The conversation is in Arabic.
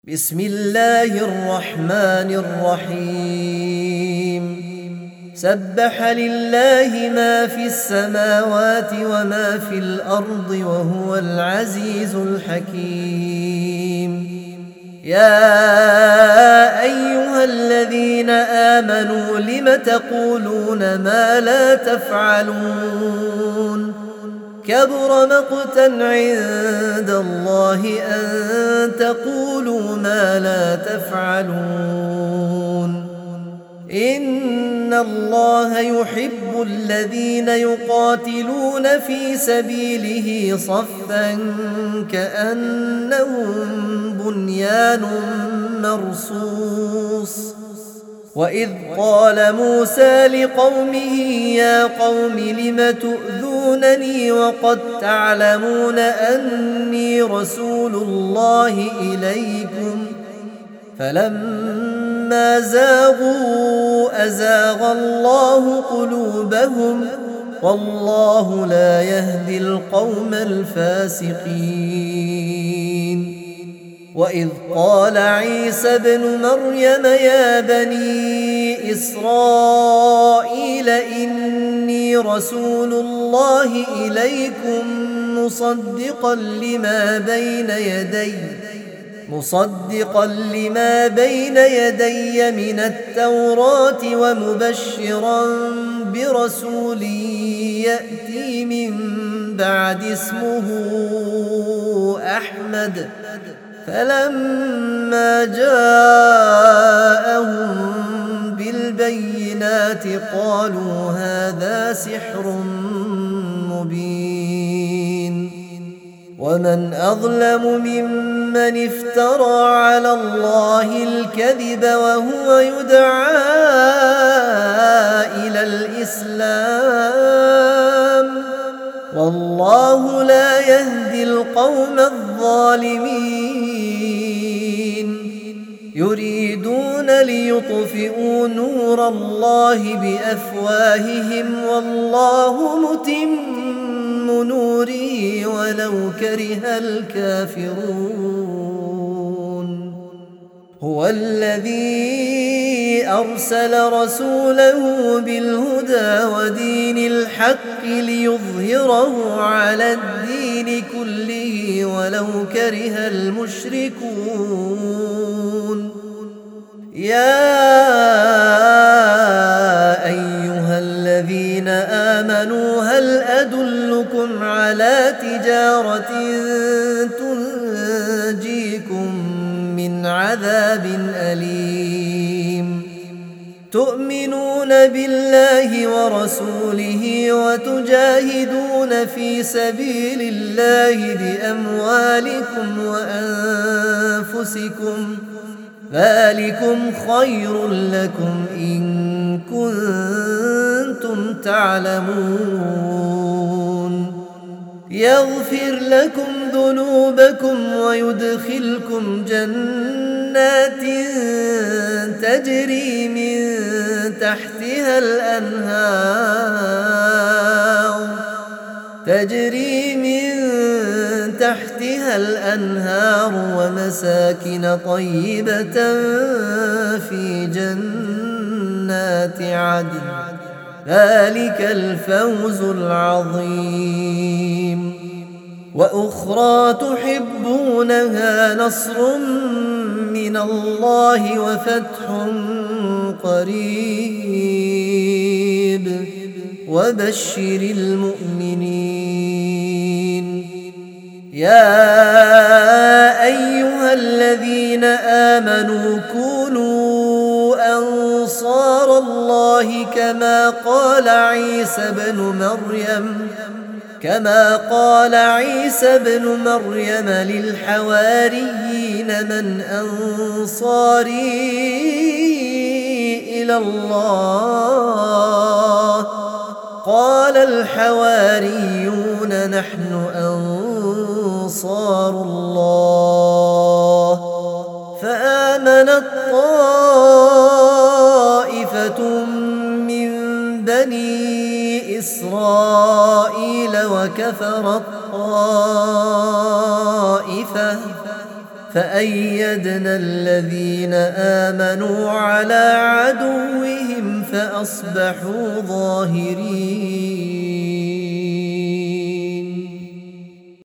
بسم الله الرحمن الرحيم سبح لله ما في السماوات وما في الأرض وهو العزيز الحكيم. يا أيها الذين آمنوا لم تقولون ما لا تفعلون كبر مقتا عند الله أن تقولوا ما لا تفعلون. إن الله يحب الذين يقاتلون في سبيله صفا كأنهم بنيان مرصوص. وإذ قال موسى لقومه يا قوم لم تؤذونني وقد تعلمون أني رسول الله إليكم فلما زاغوا أزاغ الله قلوبهم والله لا يهدي القوم الفاسقين. وإذ قال عيسى ابن مريم يا بني إسرائيل إني رسول الله إليكم مصدقا لما بين يدي من التوراة ومبشرا برسول يأتي من بعد اسمه أحمد. فلما جاءهم بالبينات قالوا هذا سحر مبين. ومن أظلم ممن افترى على الله الكذب وهو يدعى إلى الإسلام والله لا يهدي القوم الظالمين. يريدون ليطفئوا نور الله بأفواههم والله متم نوره ولو كره الكافرون. هو الذي أرسل رسوله بالهدى ودين الحق ليظهره على الدين كله ولو كره المشركون. يا أيها الذين آمنوا هل أدلكم على تجارة تنجيكم من عذاب أليم تؤمنون بالله ورسوله وتجاهدون في سبيل الله بأموالكم وأنفسكم ذلكم خير لكم إن كنتم تعلمون. يغفر لكم ذنوبكم ويدخلكم جنات تجري من تحتها الأنهار ومساكن طيبة في جنات عدن ذلك الفوز العظيم. وأخرى تحبونها نصر من الله وفتح قريب وبشر المؤمنين. يا أيها الذين آمنوا كونوا أنصار الله كما قال عيسى بن مريم للحواريين من أنصاري إلى الله قال الحواريون نحن أنصار الله. فآمنت طائفة من بني إسرائيل وكفرت طائفة فأيدنا الذين آمنوا على عدوهم فأصبحوا ظاهرين.